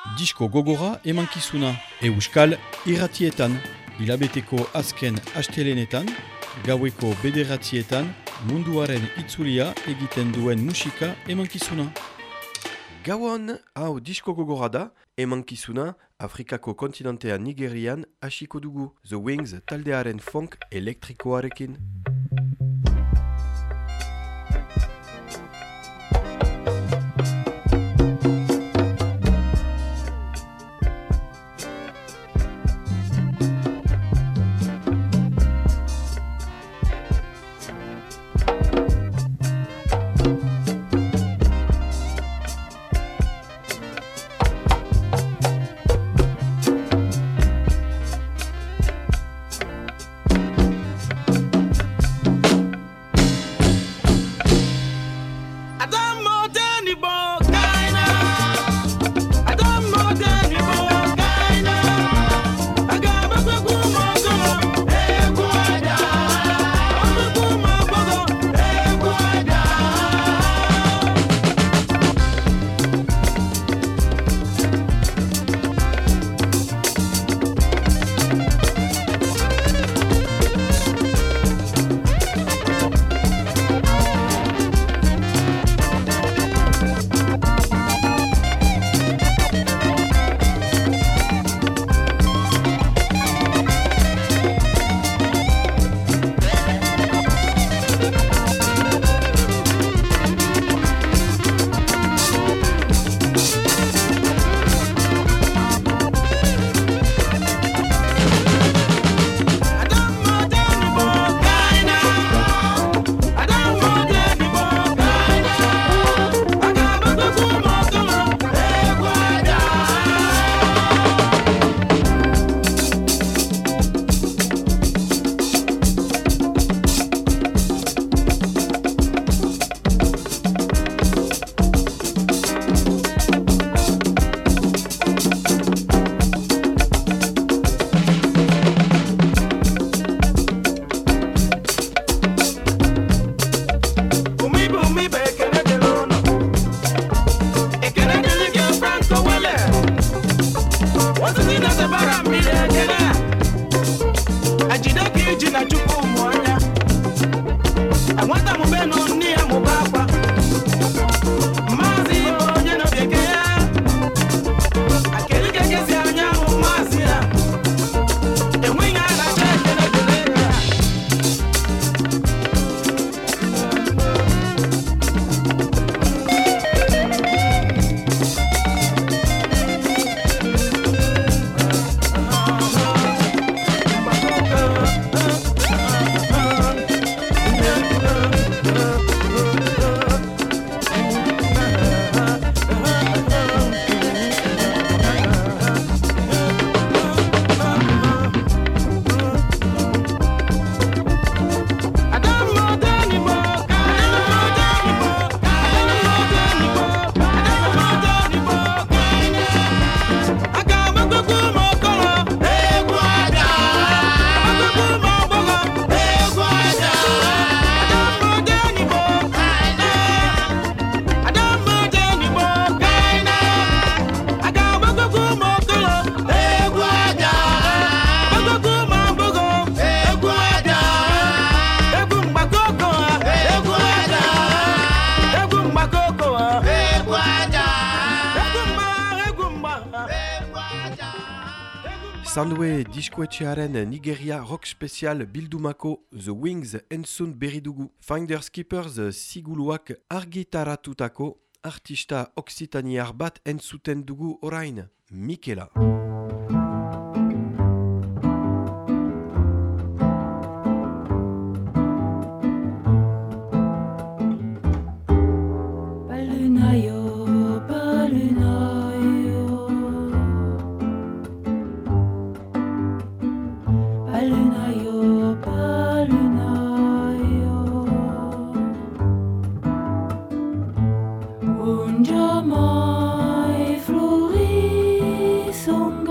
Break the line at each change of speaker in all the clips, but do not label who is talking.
Disko gogora emankizuna Euskal irratietan, hilabeteko azken astelenetan, gaueko bederatzietan, munduaren itzulia egiten duen musika emankizuna.
Gauan, hau disko gogora da, emankizuna Afrikako kontinentea Nigerian hasiko dugu, The Wings taldearen funk elektrikoarekin. Sandue diskoetxearen Nigeria rock special bildumako The Wings entzun berri dugu. Finders Keepers siguluak argitaratutako artista oksitaniar bat entzuten dugu orain, Mikela.
Un giorno mai florì son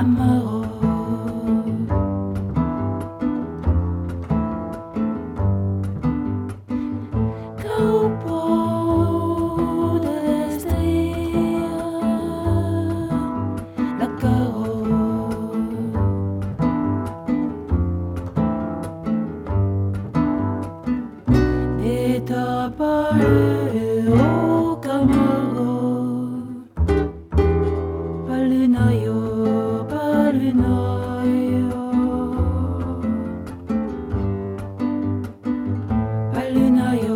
Amaro. Caupo d'estria, la caro. Etapare o Camargo, Palunayo, Palunayo, Palunayo,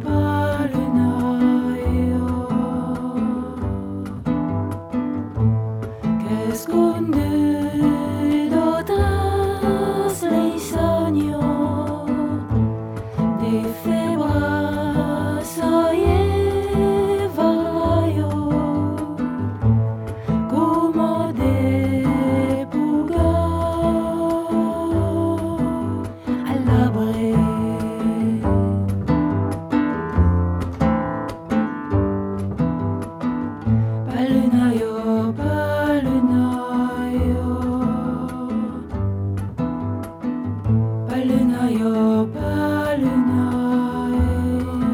Palunayo, que escondido tras leisanio de febras llevayo como de pulgar al abre. Palunayo, palunayo, palunayo, palunayo,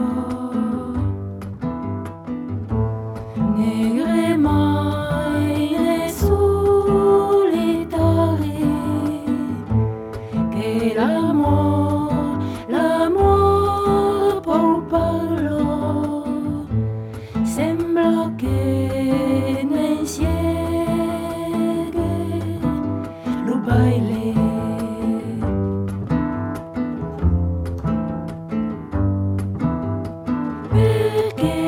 negre maire solitaire, que l'amor por parlo, sembra que no enciegue lo baile. Perché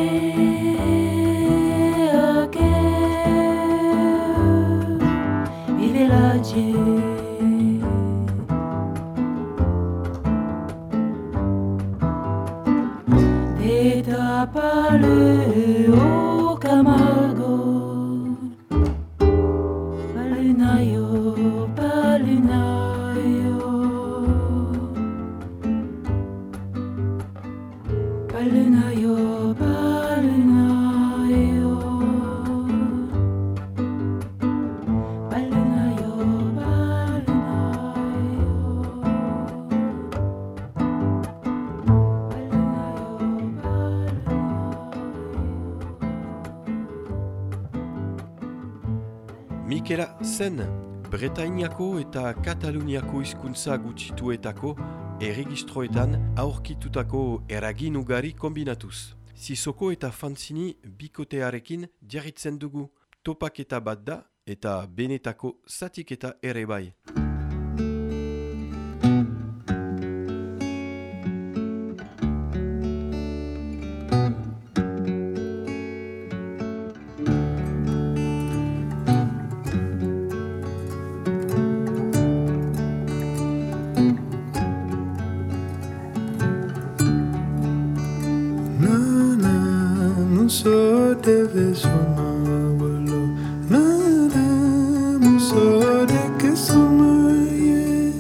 vive la gente, de tapale o Camargo, palunayo, palunayo, palunayo, palunayo, palunayo,
Mikela Sen, Bretainiako eta Kataluniako hizkuntza gutxituetako erregistroetan aurkitutako eragin ugari kombinatuz. Sisoko eta fanzini bikotearekin jarritzen dugu. Topaketa bat da eta benetako zatiketa ere bai.
So deve sonavolo, nada muso de que somaye.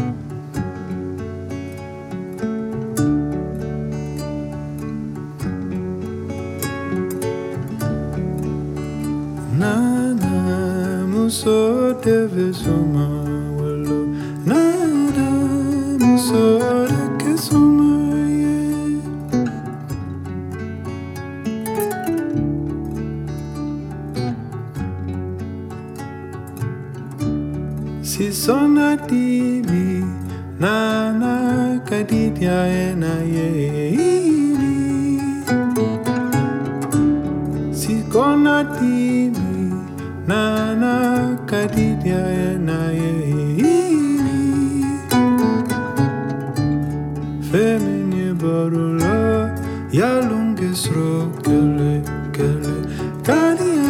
Nada muso deve sonavolo, nada muso de que somaye. Si sonatimi nana kaditya ena yeili. Si konatimi nana kaditya ena yeili. Femini barula yalungisro kele kele kadia.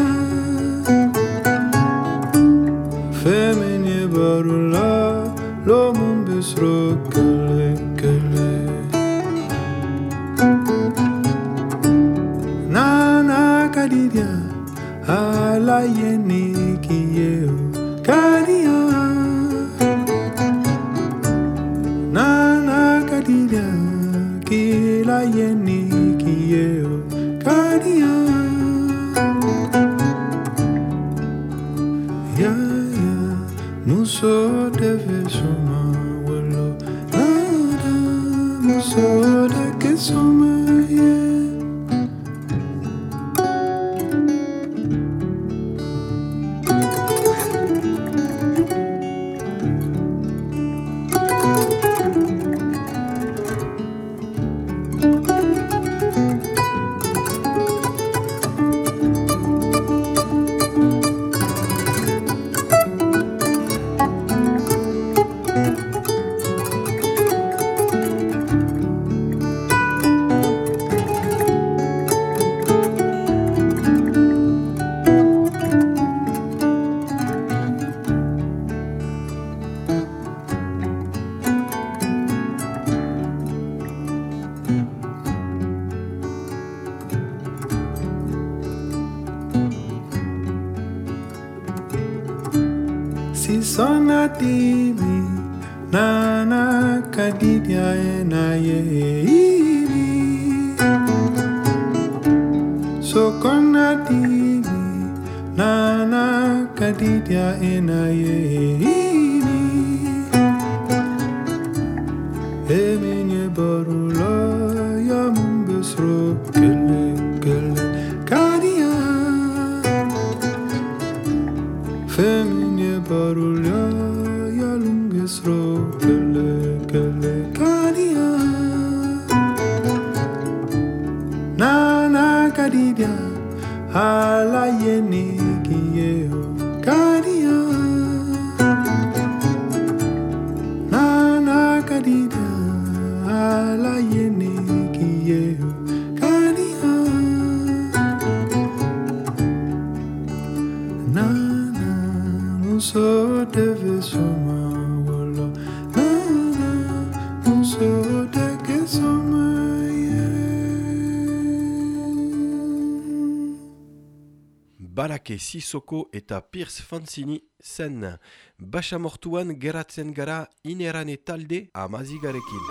Femini barula lo mumbisro kele kele. Nana kadidia ala yeni kiyeo kadia. Nana kadidia kila yeni kiyeo kadia. Yeah, yeah. muso deve soma wolo nada muso da ke soma yeah. Si sona tibi nana kadidia ena yeiri so kona tibi nana kadidia ena yeiri emenye barula ya mumbesro kele kele kadia feminye barulya ya lungesro kele kele kadia nana kadidia hala yeni kiyo kadia nana kadidia hala yeni kiyo kadia nana muso deve soma wolo nana muso deke soma
Balake Sissoko eta Pierce Fancini zen basamortuan geratzen gara inerane talde amazigarekin.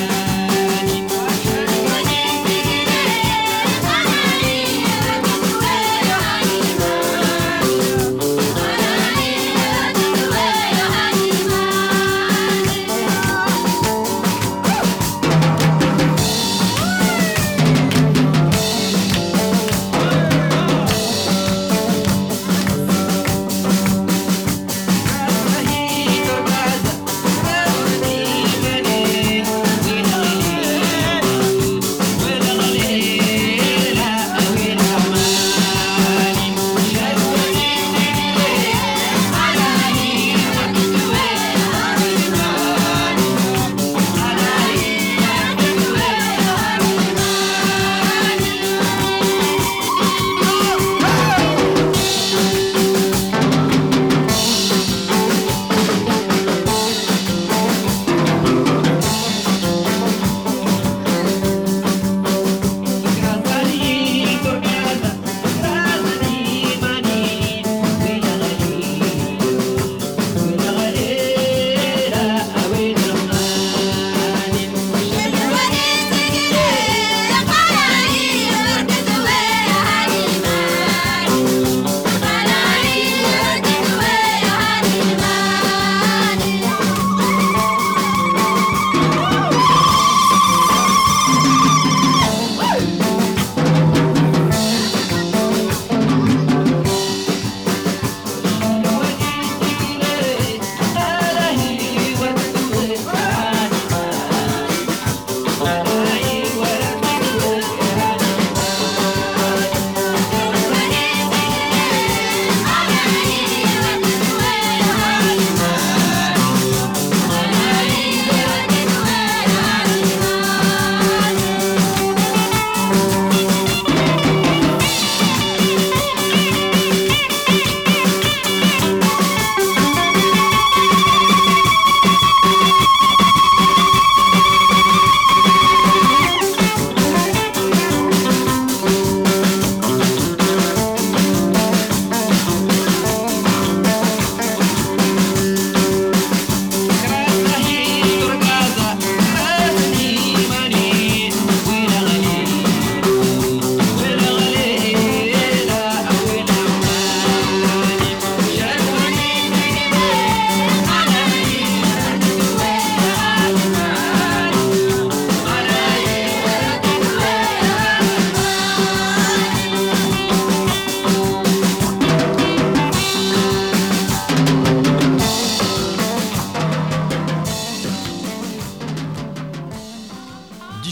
Thank you.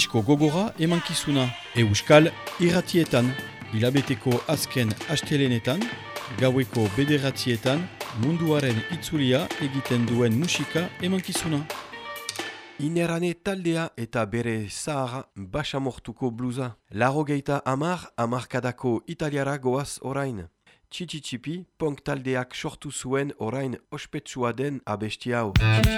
disko gogora emankizuna Euskal irratietan, hilabeteko azken astelenetan, gaueko 9etan, munduaren itzulia egiten duen musika emankizuna.
Inerane taldea eta bere zahar basamortuko bluza. 80 hamarkadako italiara goaz orain. Txitsi-txipi, punk taldeak sortu zuen orain ospetsua den abesti hau.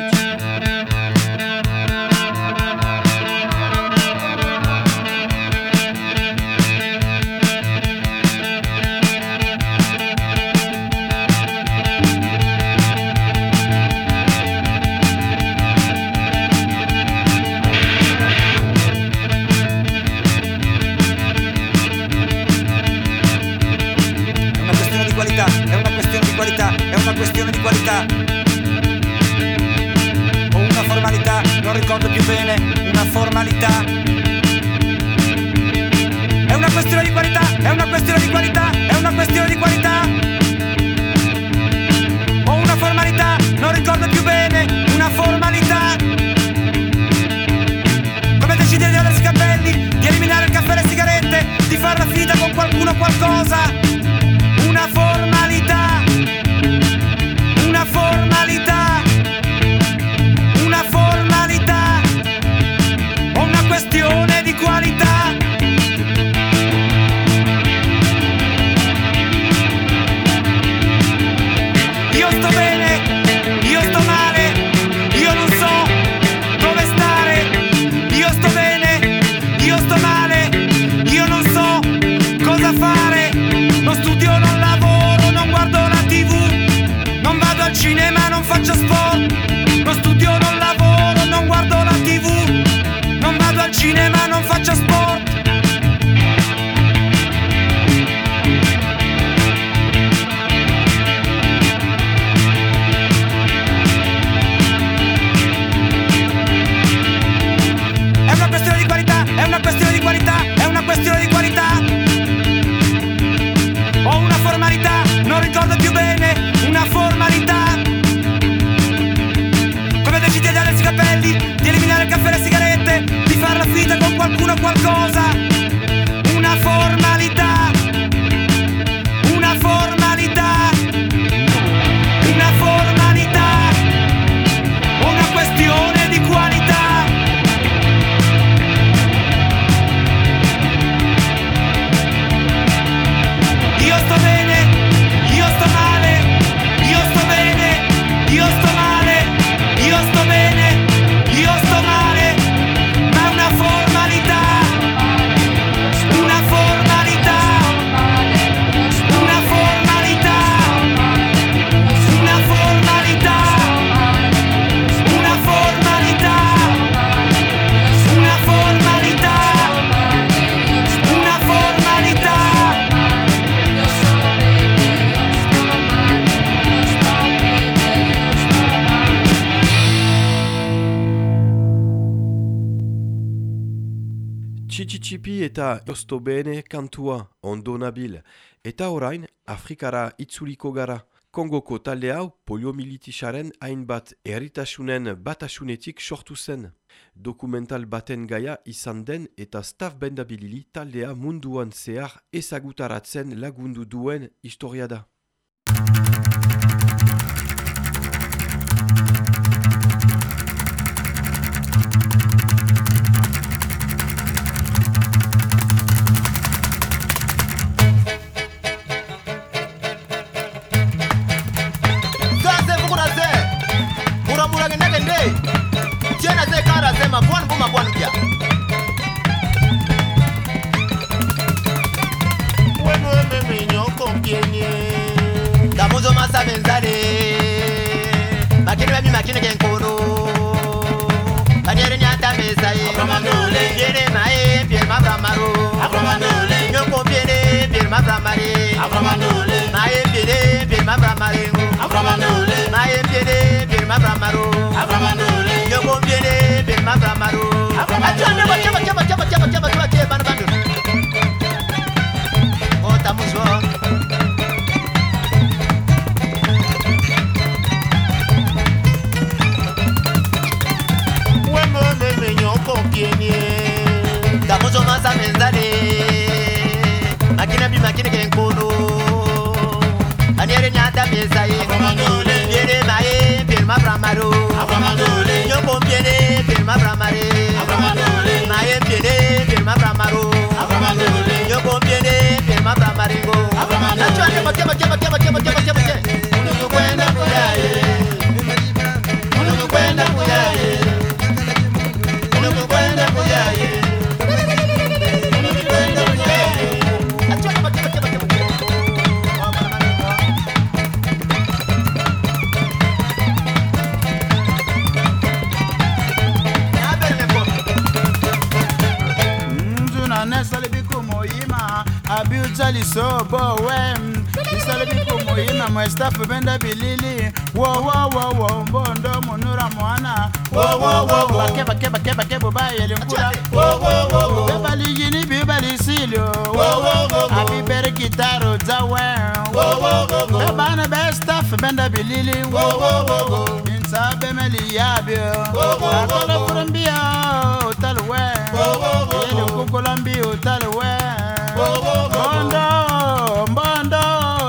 È una questione di qualità. O una formalità, non ricordo più bene, una formalità. È una questione di qualità, è una questione di qualità, è una questione di qualità. O una formalità, non ricordo più bene, una formalità. Come decidere di togliersi i capelli, di eliminare il caffè e le sigarette, di farla finita con qualcuno o qualcosa. Una formalità. Una formalità, una formalità, o una questione di qualità. Io sto bene, io sto male, io non so dove stare. Io sto bene, io sto male, io non so cosa fare. Non studio, non lavoro, non guardo la TV. Non vado al cinema, non faccio sport. Non studio, non lavoro, non guardo la TV. Non vado al cinema, non faccio sport. È una questione di qualità, è una questione di qualità, è una questione di qualità. Ho una formalità, non ricordo più bene. Una formalità. Come decidi di togliersi i capelli, di eliminare il caffè e le sigarette, di farla finita con qualcuno o qualcosa. Una formalità. Una formalità. Una formalità. Una questione di qualità. Io sto bene, io sto male. Io sto bene, io sto male, io sto bene, io sto male, ma una formalità, una formalità, una formalità, una formalità, una formalità, una formalità, una formalità.
Txitsi-txipi eta Osto Bene kantua ondo nabil. Eta orain, Afrikara itzuliko gara. Kongoko talde hau poliomilitisaren hainbat herritasunen batasunetik sortu zen. Dokumental baten gaia izan den eta staff bendabilili taldea munduan zehar ezagutaratzen lagundu duen historia da.
Damuzo masa benzale Makini wemi makini genkoro Banyere nyata mesaye Abramanole Piere mae piere mabramaro Abramanole Nyoko piere piere mabramare Abramanole Mae piere piere mabramare Abramanole Mae piere piere mabramaro Abramanole Nyoko piere piere mabramaro Abramanole Chama bandu bandu Ota muzo Conviene samenzale makina bi makina gen kono aniere nyata mesaye afamandole yere maye firma bramaro afamandole yoko biene firma bramare afamandole maye biene firma bramaro afamandole yoko biene firma bramaringo afamandole achane makema unakwenda kuyaye unakwenda kuyaye unakwenda kuyaye
Abutali so boem Isalabi komo yina my staff benda bilili Wo bondo monura moana Wo Bake bubaye linkura Wo Bebali yini bibali silio Abi bere gitaro zawe Bebana be staff benda bilili Insa bemeli yabio Akolo furumbia utalwe Yele kukulambi utalwe Bondo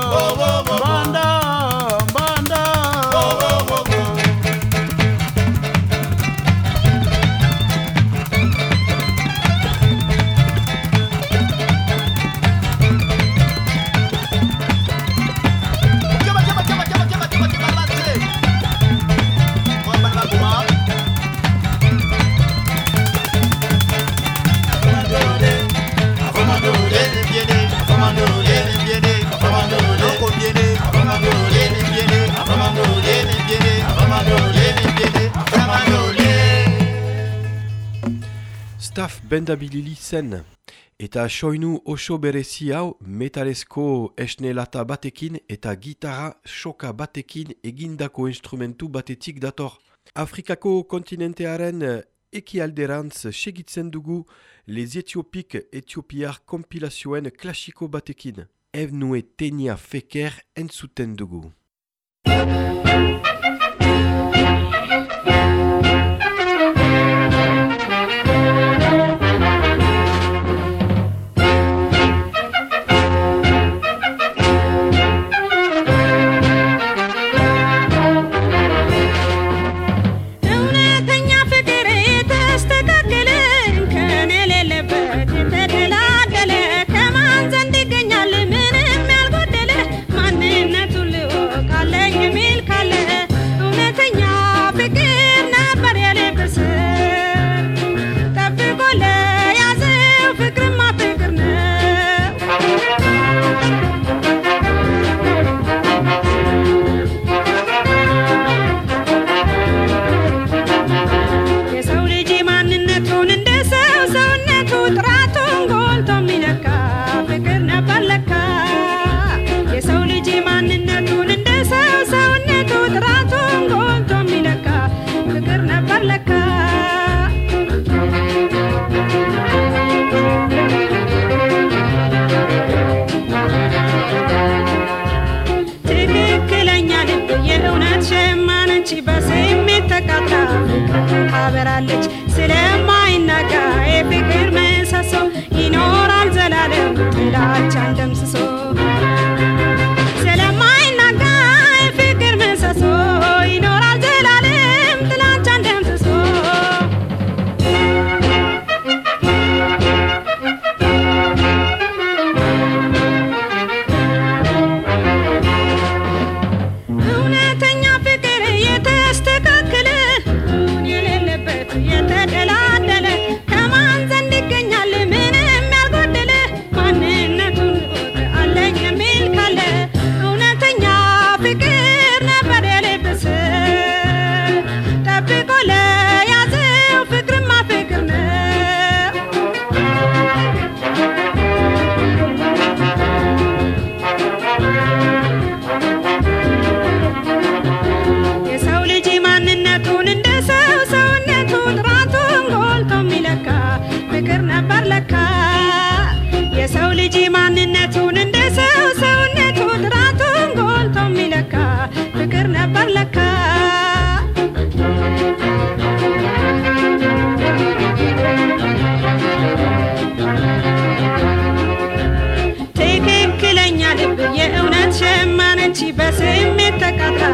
Staff bendabilili zen, eta soinu oso berezi hau metalesko esnelata batekin eta gitarra soka batekin egindako instrumentu batetik dator. Afrikako kontinentearen ekialderantz segitzen dugu les Etiopik Etiopiar kompilazioen klasiko batekin. Evnue tenia feker entzuten dugu.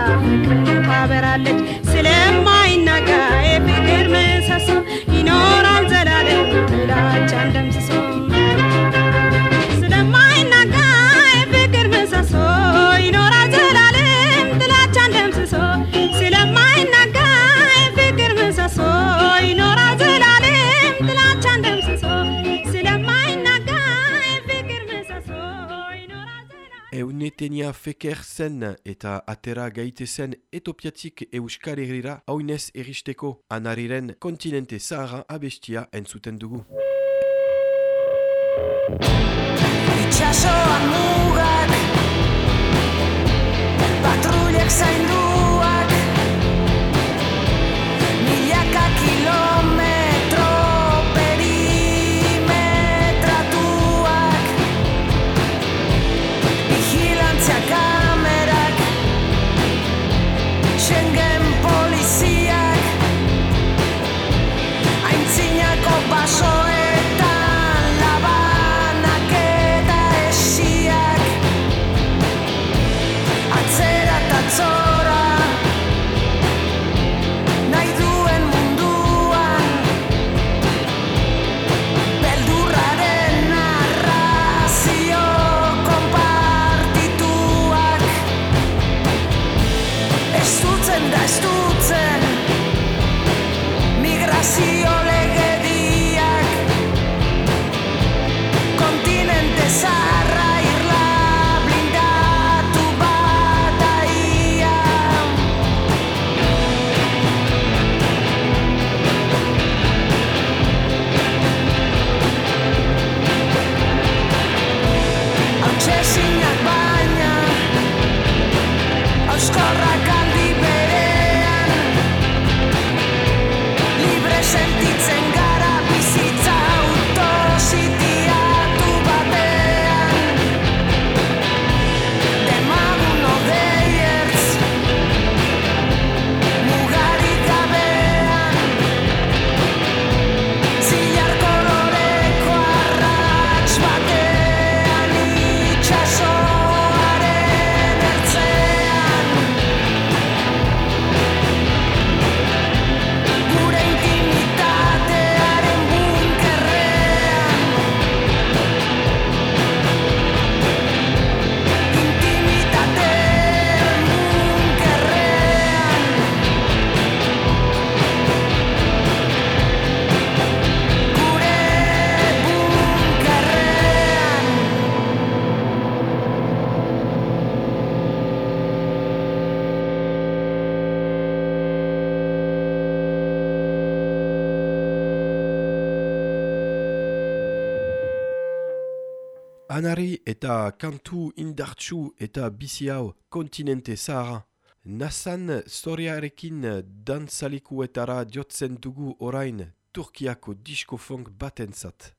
ታበራለች ስለማይናጋ የፍቅር ምሰሶ ይኖራል ዘላለም ጥላቻን ደምስሶ ስለማይናጋ የፍቅር ምሰሶ ይኖራል ዘላለም ጥላቻን ደምስሶ ስለማይናጋ የፍቅር ምሰሶ ይኖራል ዘላለም ጥላቻን ደምስሶ ስለማይናጋ የፍቅር ምሰሶ ይኖራል ዘላለም
Eunetenia feker zen eta atera gaitezen etopiatik Euskal Herrira haunez eristeko Anariren kontinente zahara abestia entzuten dugu.
Itxasoan mugak, patrullek zainduak, milaka kilometro perimetratuak, vigilantzia kamerak, Schengen poliziak, aintzinako basoetan labanak eta esiak, atzera eta atzora, nahi duen munduan, beldurraren narrazio konpartituak, estutzen da estutzen, migrazio legediak, kontinente zaharra irla blindatu bataia. Hautsesinak baina, hauskorrak aldi berean, libre sentitzen gara bizitza autositiatu batean. Demagun odeiertz, mugarik gabean, zilar koloreko arrats batean, itxasoaren ertzean. Gure intimitatearen bunkerrean, intimitatearen bunkerrean, gure bunkerrean.
Anari eta kantu indartsu eta bizi hau kontinente zahara. Nasan zoriarekin dantzalikuetara jotzen dugu orain Turkiako diskofunk batentzat.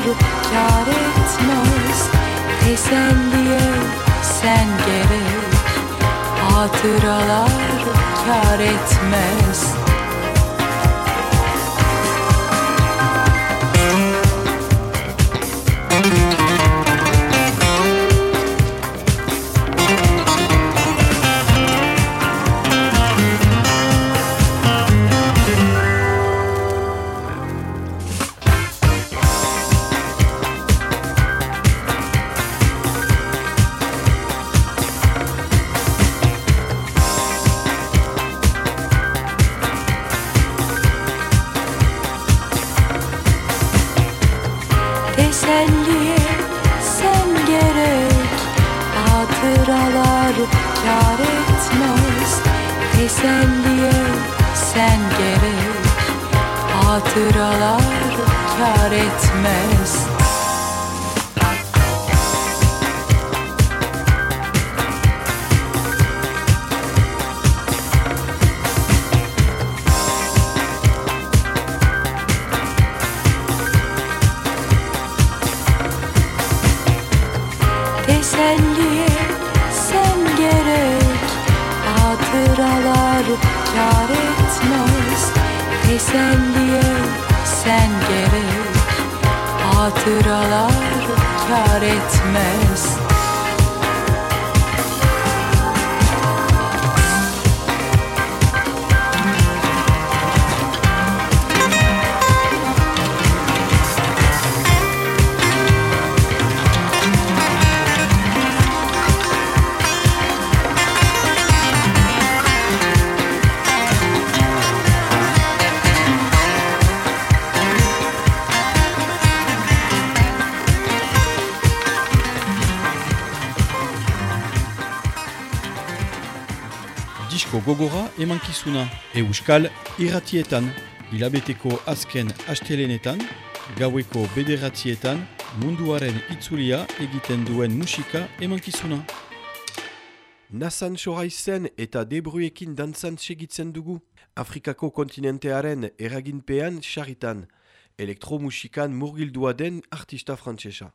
kâr etmez. Teselliye sen gerek, hatıralar kâr etmez. Teselliye sen gerek, hatıralar kâr etmez. Teselliye sen gerek, hatıralar kâr etmez. Teselliye sen gerek, hatıralar kâr etmez. Teselliye sen gerek, hatıralar kâr etmez.
Disko gogora emankizuna Euskal irratietan, hilabeteko azken astelenetan, gaueko 9:00 munduaren itzulia egiten duen musika emankizuna.
Nasan Soraizen eta debruekin dantzan segitzen dugu. Afrikako kontinentearen eraginpean sarritan. Elektromusikan murgildua den artista frantsesa.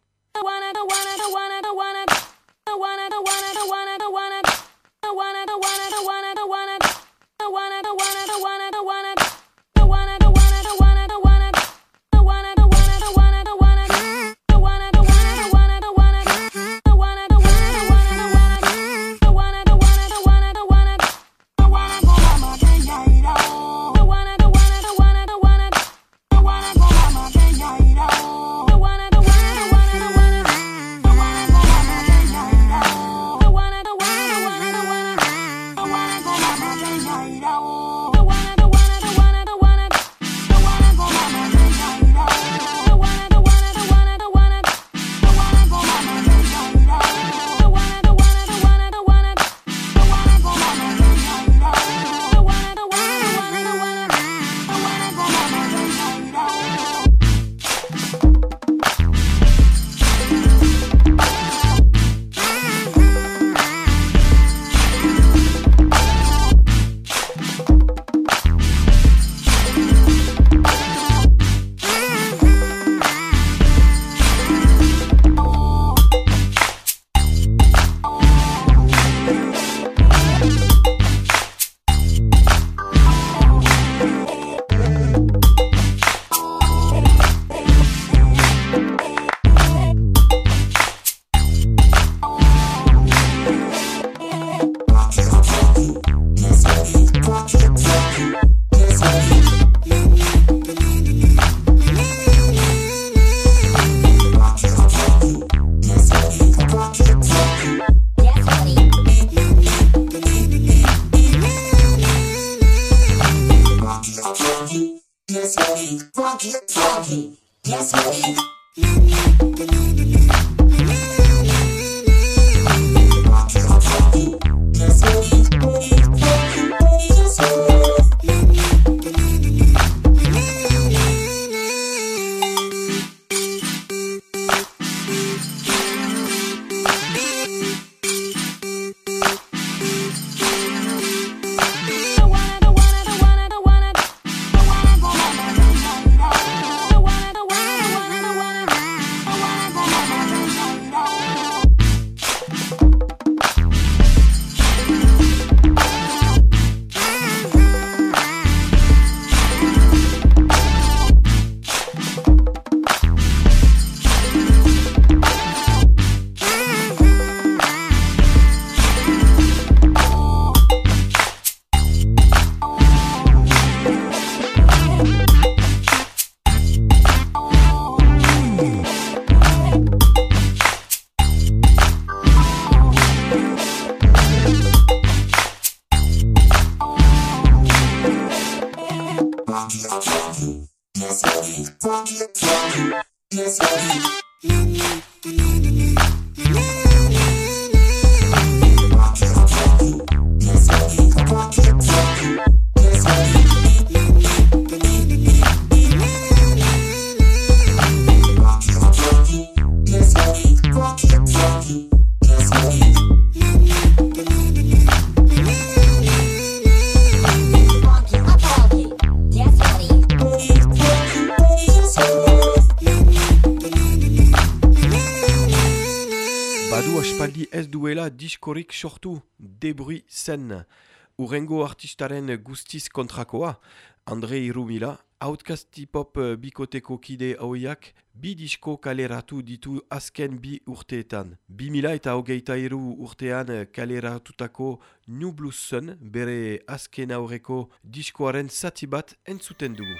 Diskorik sortu, debruit zen. Urrengo artistaren guztiz kontrakoa, Andre Irumila, Outcast Hip-Hop bikoteko kide hauiak, bi disko kaleratu ditu azken bi urteetan. 2023 urtean kaleratutako New Blues Sun, bere azken aurreko diskoaren zati bat entzuten dugu.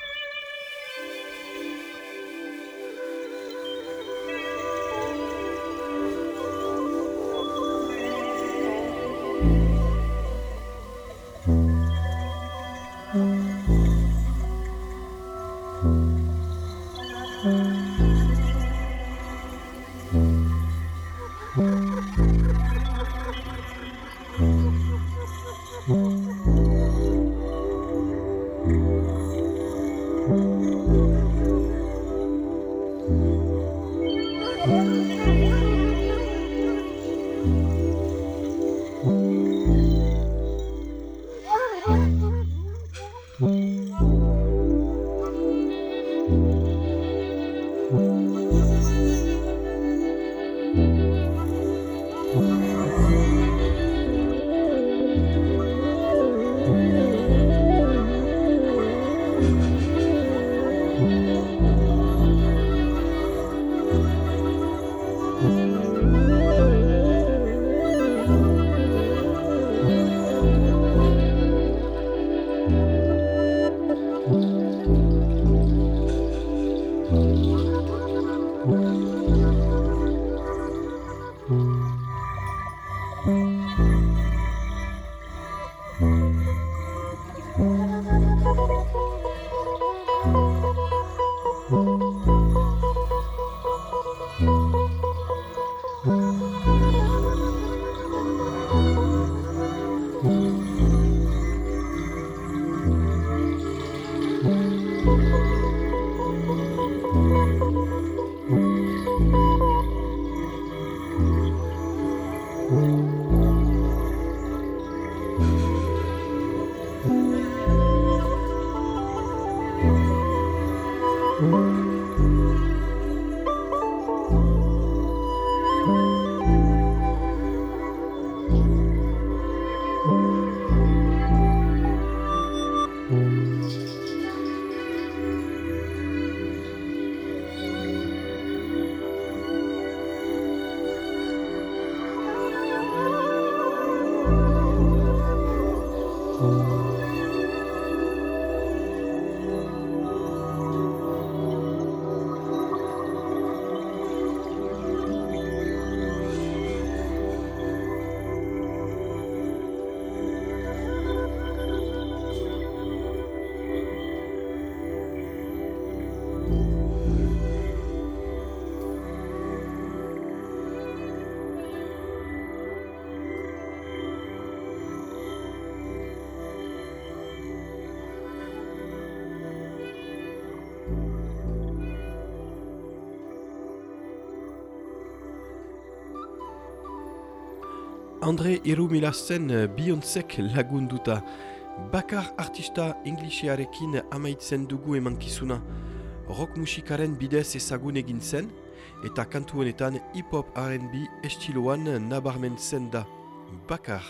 Andre Irumila zen Beyoncék lagunduta. Bakar artista inglesearekin amaitzen dugu emankizuna. Rock musikaren bidez ezagun egin zen, eta kantu honetan hip-hop R&B estiloan nabarmentzen da. Bakar.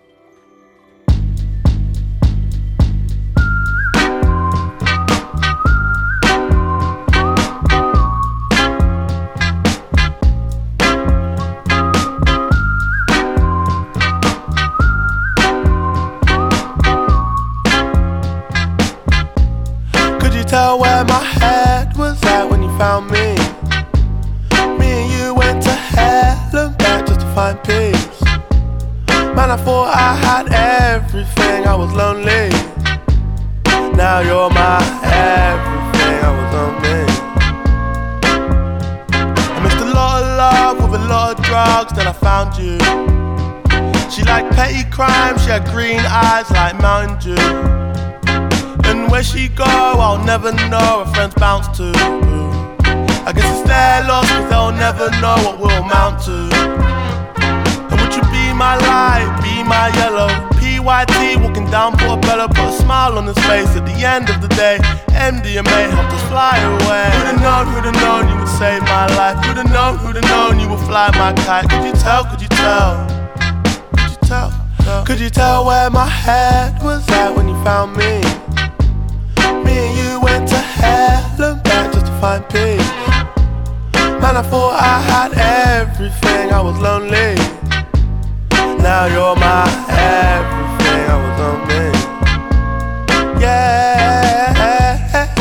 Tell where my head was at when you found me. Me and you went to hell and back just to find peace. Man, I thought I had everything, I was lonely. Now you're my everything, I was Dew. She liked petty crime, she had green eyes like Mountain Dew. And where she go, I'll never know, her friends bounce to. I guess it's their loss, cause they'll never know what we'll amount to. And would you be my light, be my yellow? PYT walking down Portobello, put a smile on his face at the end of the day. MDMA helped us fly away. Who'd have known you would save my life? Who'd have known you would fly my kite? Could you tell, could you tell? Could you tell? Could you tell where my head was at when you found me? Me and you went to hell and back just to find peace. Man, I thought I had everything, I was lonely. Now you're my everything, I was lonely. Yeah, yeah,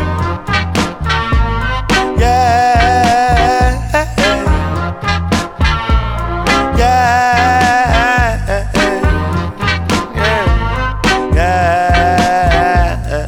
yeah, yeah.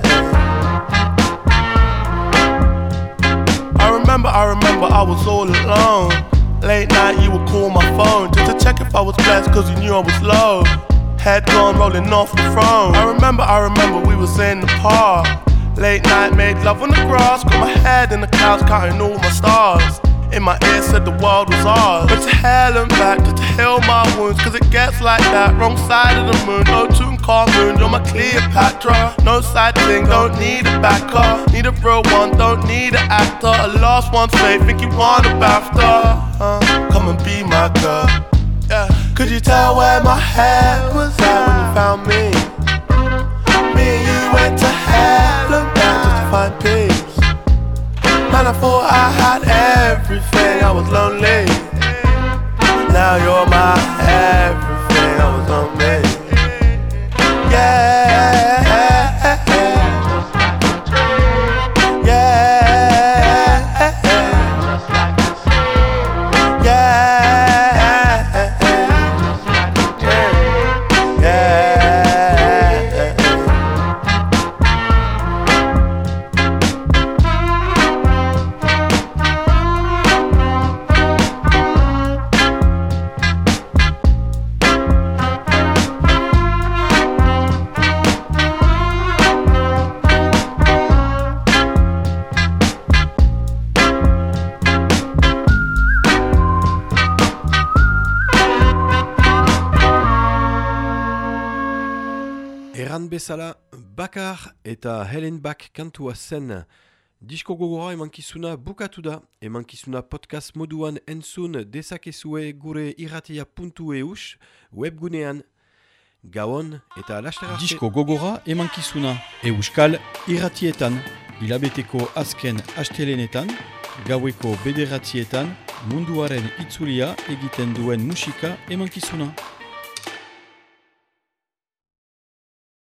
I remember I was all alone. Late night you would call my phone just to check if I was blessed, cause you knew I was low. Head gone rolling off the throne. I remember we was in the park. Late night made love on the grass. Got my head in the clouds counting all my stars. In my ear said the world was ours. But to hell and back just to heal my wounds, cause it gets like that. Wrong side of the moon, no Tutankhamun. You're my Cleopatra. No side thing, don't need a backer. Need a real one, don't need an actor. A lost one's fate, think you want a BAFTA. Come and be my girl. Yeah. Could you tell where my head was at when you found me? Me and you went to hell and back just to find peace. Man, I thought I had everything, I was lonely. Now you're my everything, I was lonely. Yeah, yeah,
Erran bezala, Bakar eta Helen Bak kantua zen. Disko gogora emankizuna bukatu da. Emankizuna podcast moduan entzun dezakezue gure irratia.eus webgunean. Gabon eta laster arte.
Disko gogora emankizuna euskal irratietan. Hilabeteko azken astelenetan, gaueko 9:00 munduaren itzulia egiten duen musika emankizuna.